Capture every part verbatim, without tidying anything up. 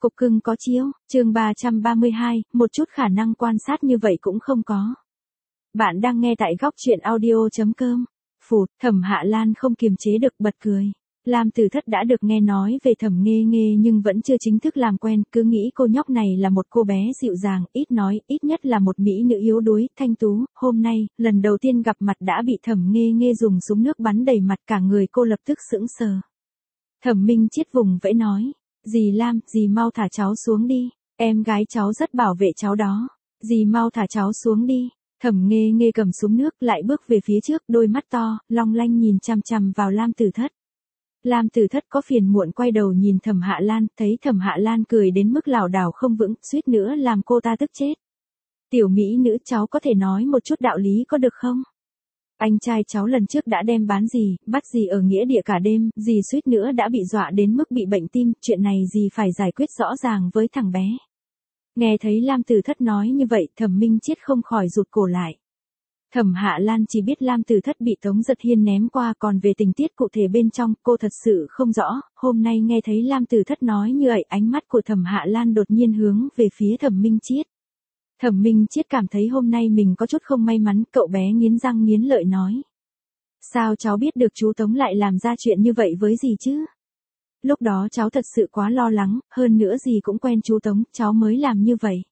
Cục cưng có chiếu, chương ba trăm ba mươi hai, một chút khả năng quan sát như vậy cũng không có. Bạn đang nghe tại góc truyện audio.com. Phụt, Thẩm Hạ Lan không kiềm chế được bật cười. Lam Tử Thất đã được nghe nói về Thẩm Nghê Nghê nhưng vẫn chưa chính thức làm quen, cứ nghĩ cô nhóc này là một cô bé dịu dàng, ít nói, ít nhất là một mỹ nữ yếu đuối, thanh tú. Hôm nay, lần đầu tiên gặp mặt đã bị Thẩm Nghê Nghê dùng súng nước bắn đầy mặt, cả người cô lập tức sững sờ. Thẩm Minh Chiết vùng vẫy nói, dì Lam, dì mau thả cháu xuống đi, em gái cháu rất bảo vệ cháu đó, dì mau thả cháu xuống đi. Thẩm Nghê Nghê cầm súng nước lại bước về phía trước, đôi mắt to, long lanh nhìn chằm chằm vào Lam Tử Thất. Lam Tử Thất có phiền muộn quay đầu nhìn Thẩm Hạ Lan, thấy Thẩm Hạ Lan cười đến mức lảo đảo không vững, suýt nữa làm cô ta tức chết. Tiểu mỹ nữ, cháu có thể nói một chút đạo lý có được không? Anh trai cháu lần trước đã đem bán dì, bắt dì ở nghĩa địa cả đêm, dì suýt nữa đã bị dọa đến mức bị bệnh tim, chuyện này dì phải giải quyết rõ ràng với thằng bé. Nghe thấy Lam Tử Thất nói như vậy, Thẩm Minh Chiết không khỏi rụt cổ lại. Thẩm Hạ Lan chỉ biết Lam Tử Thất bị Tống Giật Hiên ném qua, còn về tình tiết cụ thể bên trong, cô thật sự không rõ. Hôm nay nghe thấy Lam Tử Thất nói như vậy, ánh mắt của Thẩm Hạ Lan đột nhiên hướng về phía Thẩm Minh Chiết. Thẩm Minh Chiết cảm thấy hôm nay mình có chút không may mắn, cậu bé nghiến răng nghiến lợi nói. Sao cháu biết được chú Tống lại làm ra chuyện như vậy với dì chứ? Lúc đó cháu thật sự quá lo lắng, hơn nữa dì cũng quen chú Tống, cháu mới làm như vậy.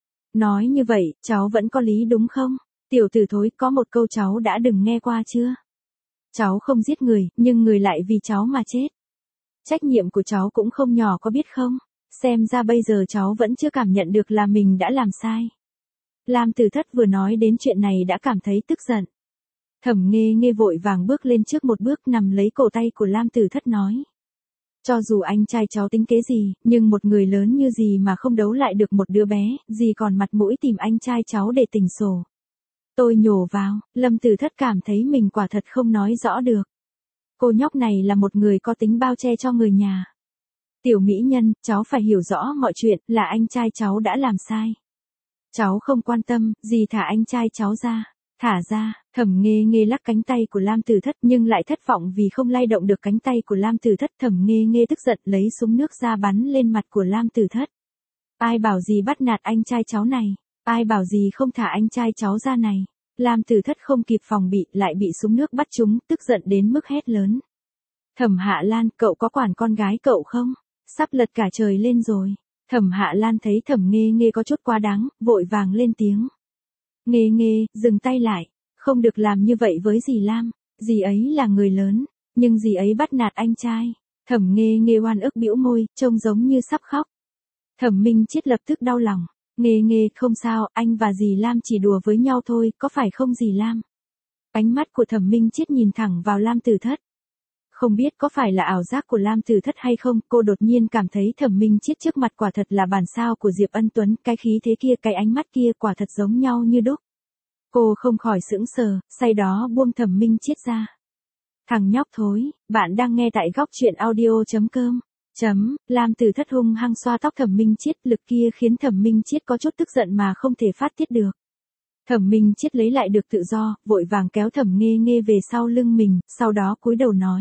Nói như vậy, cháu vẫn có lý đúng không? Tiểu tử thối, có một câu cháu đã đừng nghe qua chưa? Cháu không giết người, nhưng người lại vì cháu mà chết. Trách nhiệm của cháu cũng không nhỏ có biết không? Xem ra bây giờ cháu vẫn chưa cảm nhận được là mình đã làm sai. Lam Tử Thất vừa nói đến chuyện này đã cảm thấy tức giận. Thẩm Nghê Nghê vội vàng bước lên trước một bước, nằm lấy cổ tay của Lam Tử Thất nói. Cho dù anh trai cháu tính kế gì, nhưng một người lớn như dì mà không đấu lại được một đứa bé, dì còn mặt mũi tìm anh trai cháu để tình sổ. Tôi nhổ vào, Lâm Tử Thất cảm thấy mình quả thật không nói rõ được. Cô nhóc này là một người có tính bao che cho người nhà. Tiểu mỹ nhân, cháu phải hiểu rõ mọi chuyện, là anh trai cháu đã làm sai. Cháu không quan tâm, dì thả anh trai cháu ra. Thả ra, Thẩm Nghê Nghê lắc cánh tay của Lam Tử Thất nhưng lại thất vọng vì không lay động được cánh tay của Lam Tử Thất. Thẩm Nghê Nghê tức giận lấy súng nước ra bắn lên mặt của Lam Tử Thất. Ai bảo dì bắt nạt anh trai cháu này? Ai bảo dì không thả anh trai cháu ra này? Lam Tử Thất không kịp phòng bị, lại bị súng nước bắt trúng, tức giận đến mức hét lớn. Thẩm Hạ Lan, cậu có quản con gái cậu không? Sắp lật cả trời lên rồi. Thẩm Hạ Lan thấy Thẩm Nghê Nghê có chút quá đáng, vội vàng lên tiếng. Nghê Nghê, dừng tay lại, không được làm như vậy với dì Lam, dì ấy là người lớn, nhưng dì ấy bắt nạt anh trai. Thẩm Nghê Nghê oan ức bĩu môi, trông giống như sắp khóc. Thẩm Minh Chiết lập tức đau lòng. Nghê Nghê, không sao, anh và dì Lam chỉ đùa với nhau thôi, có phải không dì Lam? Ánh mắt của Thẩm Minh Chiết nhìn thẳng vào Lam Tử Thất. Không biết có phải là ảo giác của Lam Tử Thất hay không, cô đột nhiên cảm thấy Thẩm Minh Chiết trước mặt quả thật là bản sao của Diệp Ân Tuấn, cái khí thế kia, cái ánh mắt kia quả thật giống nhau như đúc. Cô không khỏi sững sờ, say đó buông Thẩm Minh Chiết ra. Thằng nhóc thối, bạn đang nghe tại góc truyện audio.com. Chấm, Lam Tử Thất hung hăng xoa tóc Thẩm Minh Chiết, lực kia khiến Thẩm Minh Chiết có chút tức giận mà không thể phát tiết được. Thẩm Minh Chiết lấy lại được tự do, vội vàng kéo Thẩm Nghê Nghê về sau lưng mình, sau đó cúi đầu nói.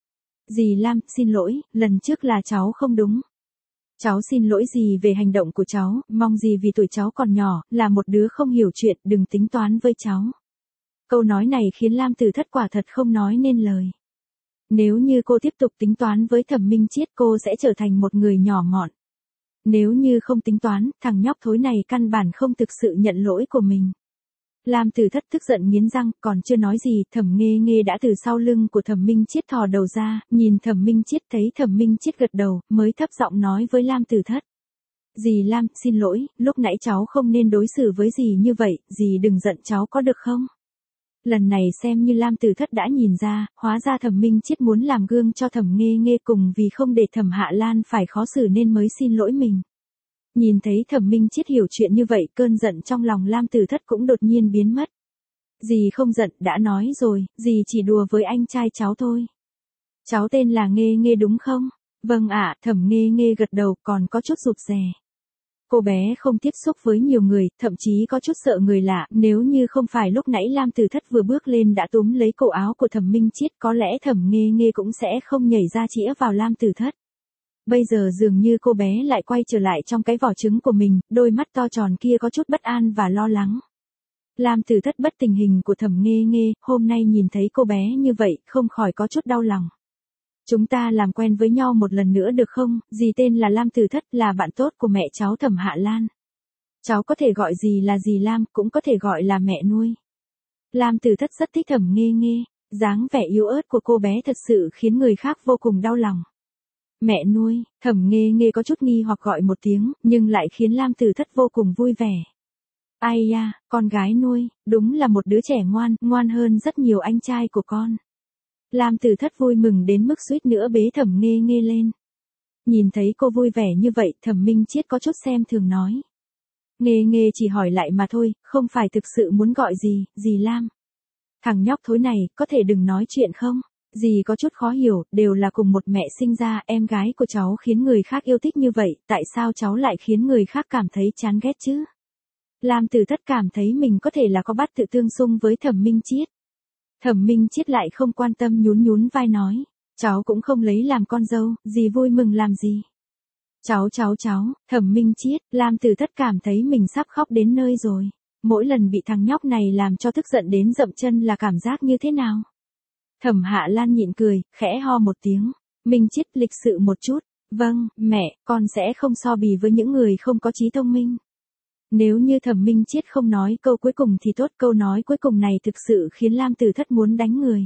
Dì Lam, xin lỗi, lần trước là cháu không đúng. Cháu xin lỗi dì về hành động của cháu, mong dì vì tuổi cháu còn nhỏ, là một đứa không hiểu chuyện, đừng tính toán với cháu. Câu nói này khiến Lam Tử Thất quả thật không nói nên lời. Nếu như cô tiếp tục tính toán với Thẩm Minh Chiết, cô sẽ trở thành một người nhỏ mọn. Nếu như không tính toán, thằng nhóc thối này căn bản không thực sự nhận lỗi của mình. Lam Tử Thất tức giận nghiến răng, còn chưa nói gì, Thẩm Nghê Nghê đã từ sau lưng của Thẩm Minh Chiết thò đầu ra, nhìn Thẩm Minh Chiết, thấy Thẩm Minh Chiết gật đầu, mới thấp giọng nói với Lam Tử Thất. Dì Lam, xin lỗi, lúc nãy cháu không nên đối xử với dì như vậy, dì đừng giận cháu có được không? Lần này xem như Lam Tử Thất đã nhìn ra, hóa ra Thẩm Minh Chiết muốn làm gương cho Thẩm Nghê Nghê, cùng vì không để Thẩm Hạ Lan phải khó xử nên mới xin lỗi mình. Nhìn thấy Thẩm Minh Chiết hiểu chuyện như vậy, cơn giận trong lòng Lam Tử Thất cũng đột nhiên biến mất. Dì không giận, đã nói rồi, dì chỉ đùa với anh trai cháu thôi. Cháu tên là Nghê Nghê đúng không? Vâng ạ, Thẩm Nghê Nghê gật đầu, còn có chút rụt rè. Cô bé không tiếp xúc với nhiều người, thậm chí có chút sợ người lạ, nếu như không phải lúc nãy Lam Tử Thất vừa bước lên đã túm lấy cổ áo của Thẩm Minh Chiết, có lẽ Thẩm Nghê Nghê cũng sẽ không nhảy ra chĩa vào Lam Tử Thất. Bây giờ dường như cô bé lại quay trở lại trong cái vỏ trứng của mình, đôi mắt to tròn kia có chút bất an và lo lắng. Lam Tử Thất bất tình hình của Thẩm Nghê Nghê, hôm nay nhìn thấy cô bé như vậy, không khỏi có chút đau lòng. Chúng ta làm quen với nhau một lần nữa được không, dì tên là Lam Tử Thất, là bạn tốt của mẹ cháu Thẩm Hạ Lan. Cháu có thể gọi dì là dì Lam, cũng có thể gọi là mẹ nuôi. Lam Tử Thất rất thích Thẩm Nghê Nghê, dáng vẻ yếu ớt của cô bé thật sự khiến người khác vô cùng đau lòng. Mẹ nuôi, Thẩm Nghê Nghê có chút nghi hoặc gọi một tiếng, nhưng lại khiến Lam Tử Thất vô cùng vui vẻ. Ai da, con gái nuôi, đúng là một đứa trẻ ngoan, ngoan hơn rất nhiều anh trai của con. Lam Tử Thất vui mừng đến mức suýt nữa bế Thẩm Nghê Nghê lên. Nhìn thấy cô vui vẻ như vậy, Thẩm Minh Chiết có chút xem thường nói. Nghê Nghê chỉ hỏi lại mà thôi, không phải thực sự muốn gọi gì, dì Lam. Thằng nhóc thối này, có thể đừng nói chuyện không? Dì có chút khó hiểu, đều là cùng một mẹ sinh ra, em gái của cháu khiến người khác yêu thích như vậy, tại sao cháu lại khiến người khác cảm thấy chán ghét chứ? Lam Tử Thất cảm thấy mình có thể là có bát tự tương xung với Thẩm Minh Chiết. Thẩm Minh Chiết lại không quan tâm nhún nhún vai nói, cháu cũng không lấy làm con dâu, dì vui mừng làm gì. Cháu cháu cháu, Thẩm Minh Chiết, Lam Tử Thất cảm thấy mình sắp khóc đến nơi rồi. Mỗi lần bị thằng nhóc này làm cho tức giận đến dậm chân là cảm giác như thế nào? Thẩm Hạ Lan nhịn cười, khẽ ho một tiếng. Minh Chiết lịch sự một chút. Vâng, mẹ, con sẽ không so bì với những người không có trí thông minh. Nếu như Thẩm Minh Chiết không nói câu cuối cùng thì tốt, câu nói cuối cùng này thực sự khiến Lam Tử Thất muốn đánh người.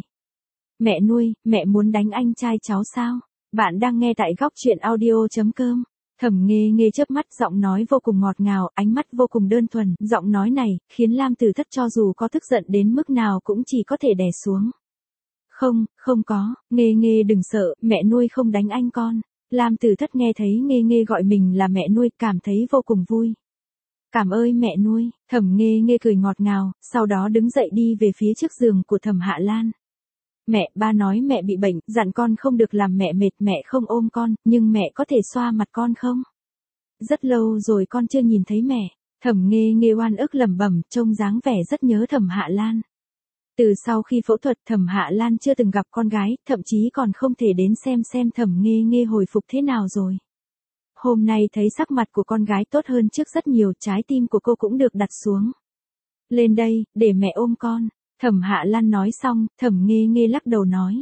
Mẹ nuôi, mẹ muốn đánh anh trai cháu sao? Bạn đang nghe tại góc truyện audio chấm com. Thẩm Nghê Nghê chớp mắt, giọng nói vô cùng ngọt ngào, ánh mắt vô cùng đơn thuần, giọng nói này khiến Lam Tử Thất cho dù có tức giận đến mức nào cũng chỉ có thể đè xuống. Không, không có, Nghê Nghê đừng sợ, mẹ nuôi không đánh anh con. Lam Tử Thất nghe thấy Nghê Nghê gọi mình là mẹ nuôi, cảm thấy vô cùng vui. Cảm ơn mẹ nuôi, Thẩm Nghê Nghê cười ngọt ngào, sau đó đứng dậy đi về phía trước giường của Thẩm Hạ Lan. Mẹ, ba nói mẹ bị bệnh, dặn con không được làm mẹ mệt, mẹ không ôm con, nhưng mẹ có thể xoa mặt con không? Rất lâu rồi con chưa nhìn thấy mẹ. Thẩm Nghê Nghê oan ức lẩm bẩm, trông dáng vẻ rất nhớ Thẩm Hạ Lan. Từ sau khi phẫu thuật, Thẩm Hạ Lan chưa từng gặp con gái, thậm chí còn không thể đến xem xem Thẩm Nghê Nghê hồi phục thế nào rồi. Hôm nay thấy sắc mặt của con gái tốt hơn trước rất nhiều, trái tim của cô cũng được đặt xuống. Lên đây, để mẹ ôm con. Thẩm Hạ Lan nói xong, Thẩm Nghê Nghê lắc đầu nói.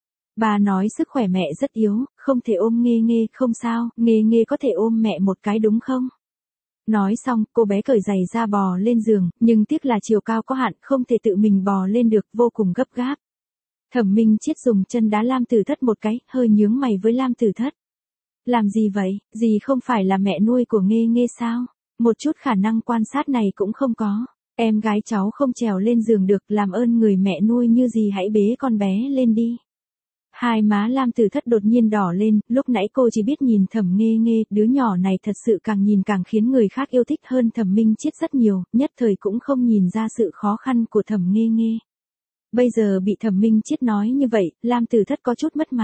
Bà nói sức khỏe mẹ rất yếu, không thể ôm Nghê Nghê, không sao, Nghê Nghê có thể ôm mẹ một cái đúng không? Nói xong, cô bé cởi giày ra bò lên giường, nhưng tiếc là chiều cao có hạn, không thể tự mình bò lên được, vô cùng gấp gáp. Thẩm Minh Chiết dùng chân đá Lam Tử Thất một cái, hơi nhướng mày với Lam Tử Thất. Làm gì vậy, dì không phải là mẹ nuôi của Nghê Nghê sao? Một chút khả năng quan sát này cũng không có. Em gái cháu không trèo lên giường được, làm ơn người mẹ nuôi như dì hãy bế con bé lên đi. Hai má Lam Tử Thất đột nhiên đỏ lên, lúc nãy cô chỉ biết nhìn Thẩm Nghê Nghê, đứa nhỏ này thật sự càng nhìn càng khiến người khác yêu thích hơn Thẩm Minh Chiết rất nhiều, nhất thời cũng không nhìn ra sự khó khăn của Thẩm Nghê Nghê. Bây giờ bị Thẩm Minh Chiết nói như vậy, Lam Tử Thất có chút mất mặt.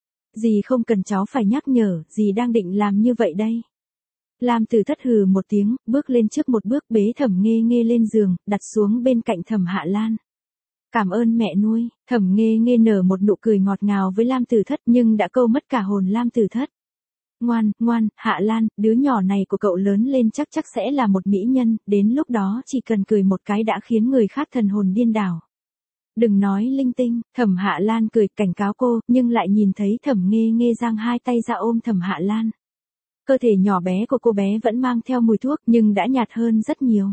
Dì không cần cháu phải nhắc nhở, dì đang định làm như vậy đây. Lam Tử Thất hừ một tiếng, bước lên trước một bước, bế Thẩm Nghê Nghê lên giường, đặt xuống bên cạnh Thẩm Hạ Lan. Cảm ơn mẹ nuôi. Thẩm Nghê Nghê nở một nụ cười ngọt ngào với Lam Tử Thất, nhưng đã câu mất cả hồn Lam Tử Thất. Ngoan, ngoan, Hạ Lan, đứa nhỏ này của cậu lớn lên chắc chắc sẽ là một mỹ nhân, đến lúc đó chỉ cần cười một cái đã khiến người khác thần hồn điên đảo. Đừng nói linh tinh. Thẩm Hạ Lan cười cảnh cáo cô, nhưng lại nhìn thấy Thẩm Nghê Nghê giang hai tay ra ôm Thẩm Hạ Lan. Cơ thể nhỏ bé của cô bé vẫn mang theo mùi thuốc, nhưng đã nhạt hơn rất nhiều.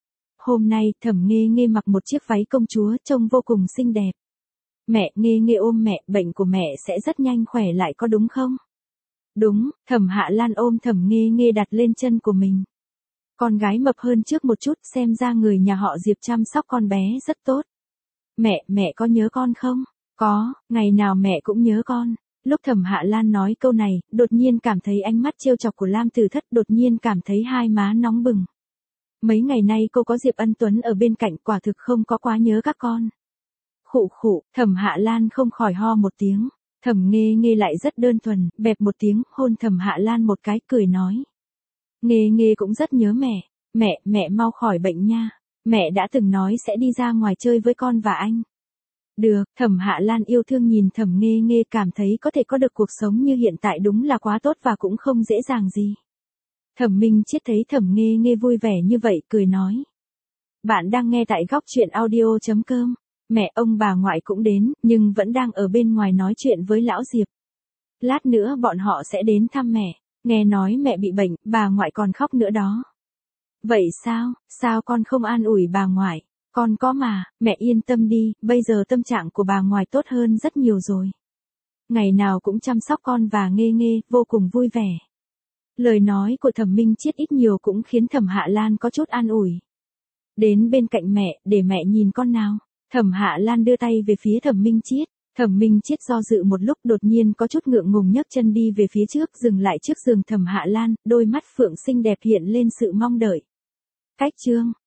Hôm nay, Thẩm Nghê Nghê mặc một chiếc váy công chúa, trông vô cùng xinh đẹp. Mẹ, Nghê Nghê ôm mẹ, bệnh của mẹ sẽ rất nhanh khỏe lại có đúng không? Đúng, Thẩm Hạ Lan ôm Thẩm Nghê Nghê đặt lên chân của mình. Con gái mập hơn trước một chút, xem ra người nhà họ Diệp chăm sóc con bé rất tốt. Mẹ, mẹ có nhớ con không? Có, ngày nào mẹ cũng nhớ con. Lúc Thẩm Hạ Lan nói câu này, đột nhiên cảm thấy ánh mắt trêu chọc của Lam Tử Thất, đột nhiên cảm thấy hai má nóng bừng. Mấy ngày nay cô có Diệp Ân Tuấn ở bên cạnh, quả thực không có quá nhớ các con. Khụ khụ, Thẩm Hạ Lan không khỏi ho một tiếng. Thẩm Nghê Nghê lại rất đơn thuần, bẹp một tiếng, hôn Thẩm Hạ Lan một cái, cười nói. Nghê Nghê cũng rất nhớ mẹ. Mẹ, mẹ mau khỏi bệnh nha. Mẹ đã từng nói sẽ đi ra ngoài chơi với con và anh. Được, Thẩm Hạ Lan yêu thương nhìn Thẩm Nghê Nghê, cảm thấy có thể có được cuộc sống như hiện tại đúng là quá tốt và cũng không dễ dàng gì. Thẩm Minh Chiết thấy Thẩm Nghê Nghê vui vẻ như vậy, cười nói. Bạn đang nghe tại góc truyện audio.com. Mẹ ông bà ngoại cũng đến, nhưng vẫn đang ở bên ngoài nói chuyện với lão Diệp. Lát nữa bọn họ sẽ đến thăm mẹ, nghe nói mẹ bị bệnh, bà ngoại còn khóc nữa đó. Vậy sao, sao con không an ủi bà ngoại? Con có mà, mẹ yên tâm đi, bây giờ tâm trạng của bà ngoại tốt hơn rất nhiều rồi. Ngày nào cũng chăm sóc con và Nghê Nghê, vô cùng vui vẻ. Lời nói của Thẩm Minh Chiết ít nhiều cũng khiến Thẩm Hạ Lan có chút an ủi. Đến bên cạnh mẹ, để mẹ nhìn con nào. Thẩm Hạ Lan đưa tay về phía Thẩm Minh Chiết. Thẩm Minh Chiết do dự một lúc, đột nhiên có chút ngượng ngùng nhấc chân đi về phía trước, dừng lại trước giường Thẩm Hạ Lan, đôi mắt phượng xinh đẹp hiện lên sự mong đợi. Cách chương